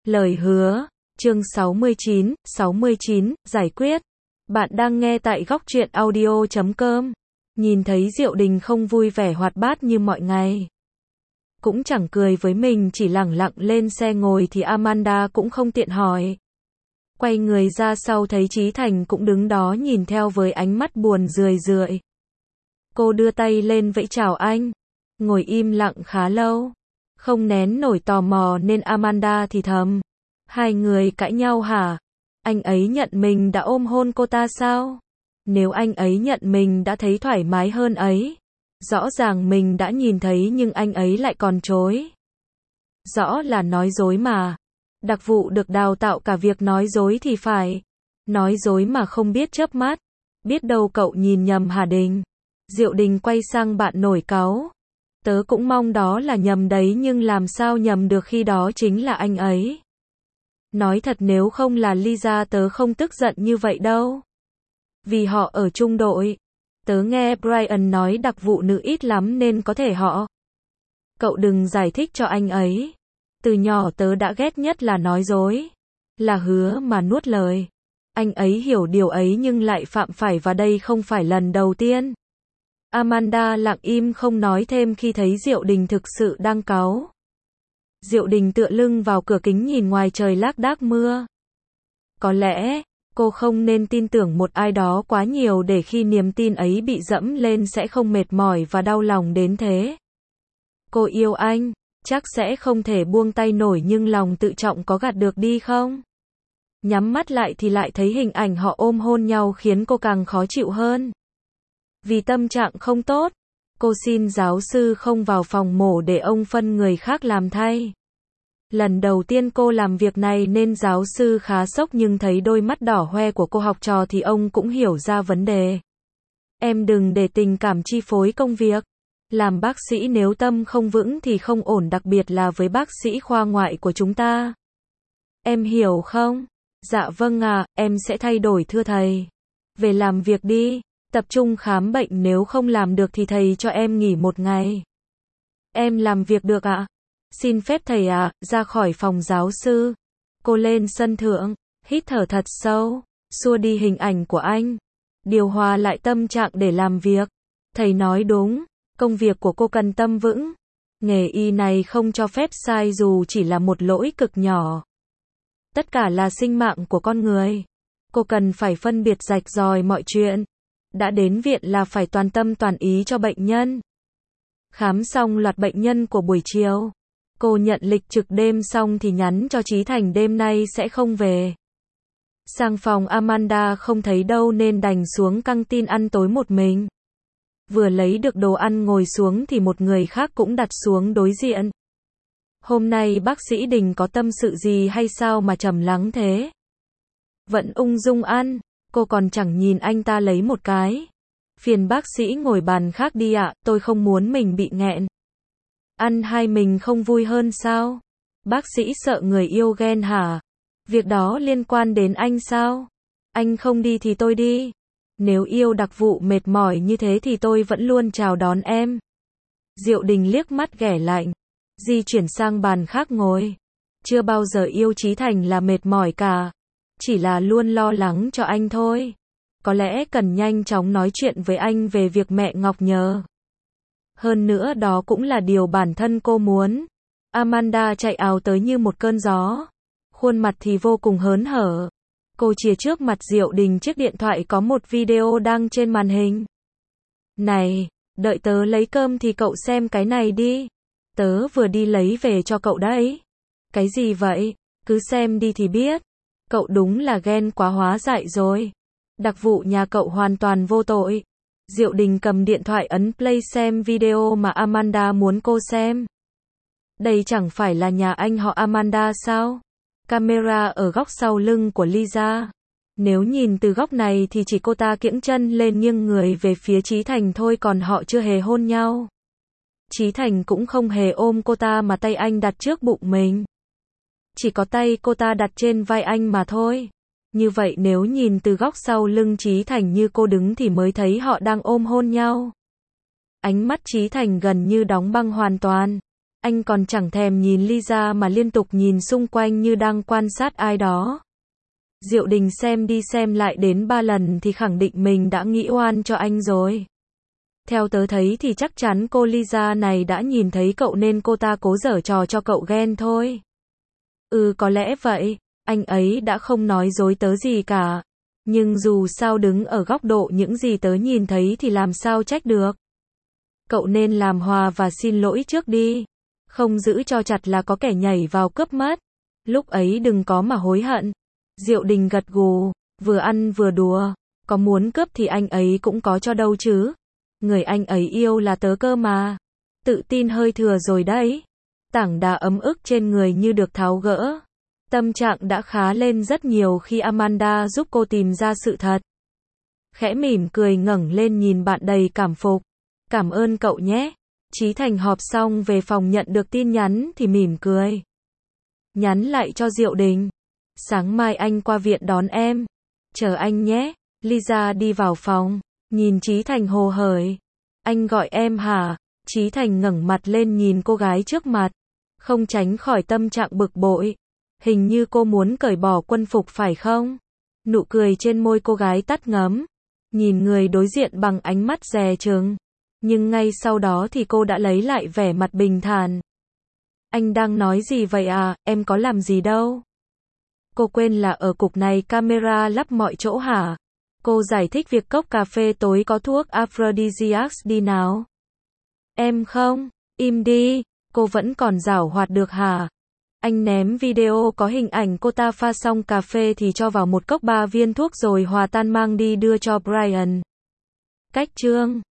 Lời hứa, chương 69, giải quyết. Bạn đang nghe tại Góc Truyện Audio.com. Nhìn thấy Diệu Đình không vui vẻ hoạt bát như mọi ngày. Cũng chẳng cười với mình, chỉ lẳng lặng lên xe ngồi thì Amanda cũng không tiện hỏi. Quay người ra sau thấy Chí Thành cũng đứng đó nhìn theo với ánh mắt buồn rười rượi. Cô đưa tay lên vẫy chào anh. Ngồi im lặng khá lâu. Không nén nổi tò mò nên Amanda thì thầm. Hai người cãi nhau hả? Anh ấy nhận mình đã ôm hôn cô ta sao? Nếu anh ấy nhận mình đã thấy thoải mái hơn ấy. Rõ ràng mình đã nhìn thấy nhưng anh ấy lại còn chối. Rõ là nói dối mà. Đặc vụ được đào tạo cả việc nói dối thì phải. Nói dối mà không biết chớp mắt. Biết đâu cậu nhìn nhầm hả Đình? Diệu Đình quay sang bạn nổi cáu. Tớ cũng mong đó là nhầm đấy nhưng làm sao nhầm được khi đó chính là anh ấy. Nói thật nếu không là Lisa tớ không tức giận như vậy đâu. Vì họ ở chung đội. Tớ nghe Brian nói đặc vụ nữ ít lắm nên có thể họ. Cậu đừng giải thích cho anh ấy. Từ nhỏ tớ đã ghét nhất là nói dối. Là hứa mà nuốt lời. Anh ấy hiểu điều ấy nhưng lại phạm phải và đây không phải lần đầu tiên. Amanda lặng im không nói thêm khi thấy Diệu Đình thực sự đang cáu. Diệu Đình tựa lưng vào cửa kính nhìn ngoài trời lác đác mưa. Có lẽ, cô không nên tin tưởng một ai đó quá nhiều để khi niềm tin ấy bị dẫm lên sẽ không mệt mỏi và đau lòng đến thế. Cô yêu anh, chắc sẽ không thể buông tay nổi nhưng lòng tự trọng có gạt được đi không? Nhắm mắt lại thì lại thấy hình ảnh họ ôm hôn nhau khiến cô càng khó chịu hơn. Vì tâm trạng không tốt, cô xin giáo sư không vào phòng mổ để ông phân người khác làm thay. Lần đầu tiên cô làm việc này nên giáo sư khá sốc nhưng thấy đôi mắt đỏ hoe của cô học trò thì ông cũng hiểu ra vấn đề. Em đừng để tình cảm chi phối công việc. Làm bác sĩ nếu tâm không vững thì không ổn, đặc biệt là với bác sĩ khoa ngoại của chúng ta. Em hiểu không? Dạ vâng ạ, em sẽ thay đổi thưa thầy. Về làm việc đi. Tập trung khám bệnh, nếu không làm được thì thầy cho em nghỉ một ngày. Em làm việc được ạ? Xin phép thầy ạ, ra khỏi phòng giáo sư. Cô lên sân thượng, hít thở thật sâu, xua đi hình ảnh của anh. Điều hòa lại tâm trạng để làm việc. Thầy nói đúng, công việc của cô cần tâm vững. Nghề y này không cho phép sai dù chỉ là một lỗi cực nhỏ. Tất cả là sinh mạng của con người. Cô cần phải phân biệt rạch ròi mọi chuyện. Đã đến viện là phải toàn tâm toàn ý cho bệnh nhân. Khám xong loạt bệnh nhân của buổi chiều. Cô nhận lịch trực đêm xong thì nhắn cho Chí Thành đêm nay sẽ không về. Sang phòng Amanda không thấy đâu nên đành xuống căng tin ăn tối một mình. Vừa lấy được đồ ăn ngồi xuống thì một người khác cũng đặt xuống đối diện. Hôm nay bác sĩ Đình có tâm sự gì hay sao mà trầm lắng thế? Vẫn ung dung ăn. Cô còn chẳng nhìn anh ta lấy một cái. Phiền bác sĩ ngồi bàn khác đi ạ, tôi không muốn mình bị nghẹn. Ăn hai mình không vui hơn sao? Bác sĩ sợ người yêu ghen hả? Việc đó liên quan đến anh sao? Anh không đi thì tôi đi. Nếu yêu đặc vụ mệt mỏi như thế thì tôi vẫn luôn chào đón em. Diệu Đình liếc mắt ghẻ lạnh. Di chuyển sang bàn khác ngồi. Chưa bao giờ yêu Chí Thành là mệt mỏi cả. Chỉ là luôn lo lắng cho anh thôi. Có lẽ cần nhanh chóng nói chuyện với anh về việc mẹ Ngọc nhờ. Hơn nữa đó cũng là điều bản thân cô muốn. Amanda chạy ào tới như một cơn gió. Khuôn mặt thì vô cùng hớn hở. Cô chìa trước mặt Diệu Đình chiếc điện thoại có một video đăng trên màn hình. Này, đợi tớ lấy cơm thì cậu xem cái này đi. Tớ vừa đi lấy về cho cậu đấy. Cái gì vậy? Cứ xem đi thì biết. Cậu đúng là ghen quá hóa dại rồi. Đặc vụ nhà cậu hoàn toàn vô tội. Diệu Đình cầm điện thoại ấn play xem video mà Amanda muốn cô xem. Đây chẳng phải là nhà anh họ Amanda sao? Camera ở góc sau lưng của Lisa. Nếu nhìn từ góc này thì chỉ cô ta kiễng chân lên nghiêng người về phía Chí Thành thôi, còn họ chưa hề hôn nhau. Chí Thành cũng không hề ôm cô ta mà tay anh đặt trước bụng mình. Chỉ có tay cô ta đặt trên vai anh mà thôi. Như vậy nếu nhìn từ góc sau lưng Chí Thành như cô đứng thì mới thấy họ đang ôm hôn nhau. Ánh mắt Chí Thành gần như đóng băng hoàn toàn. Anh còn chẳng thèm nhìn Lisa mà liên tục nhìn xung quanh như đang quan sát ai đó. Diệu Đình xem đi xem lại đến 3 lần thì khẳng định mình đã nghĩ oan cho anh rồi. Theo tớ thấy thì chắc chắn cô Lisa này đã nhìn thấy cậu nên cô ta cố giở trò cho cậu ghen thôi. Có lẽ vậy, anh ấy đã không nói dối tớ gì cả. Nhưng dù sao đứng ở góc độ những gì tớ nhìn thấy thì làm sao trách được. Cậu nên làm hòa và xin lỗi trước đi. Không giữ cho chặt là có kẻ nhảy vào cướp mất. Lúc ấy đừng có mà hối hận. Diệu Đình gật gù, vừa ăn vừa đùa. Có muốn cướp thì anh ấy cũng có cho đâu chứ. Người anh ấy yêu là tớ cơ mà. Tự tin hơi thừa rồi đấy. Tảng đá ấm ức trên người như được tháo gỡ. Tâm trạng đã khá lên rất nhiều khi Amanda giúp cô tìm ra sự thật. Khẽ mỉm cười ngẩng lên nhìn bạn đầy cảm phục. Cảm ơn cậu nhé. Chí Thành họp xong về phòng nhận được tin nhắn thì mỉm cười. Nhắn lại cho Diệu Đình. Sáng mai anh qua viện đón em. Chờ anh nhé. Lisa đi vào phòng. Nhìn Chí Thành hồ hởi. Anh gọi em hả? Chí Thành ngẩng mặt lên nhìn cô gái trước mặt. Không tránh khỏi tâm trạng bực bội. Hình như cô muốn cởi bỏ quân phục phải không? Nụ cười trên môi cô gái tắt ngấm. Nhìn người đối diện bằng ánh mắt dè chừng. Nhưng ngay sau đó thì cô đã lấy lại vẻ mặt bình thản. Anh đang nói gì vậy à, em có làm gì đâu. Cô quên là ở cục này camera lắp mọi chỗ hả? Cô giải thích việc cốc cà phê tối có thuốc aphrodisiacs đi nào. Em không, im đi, cô vẫn còn giảo hoạt được hả? Anh ném video có hình ảnh cô ta pha xong cà phê thì cho vào một cốc 3 viên thuốc rồi hòa tan mang đi đưa cho Brian. Cách chương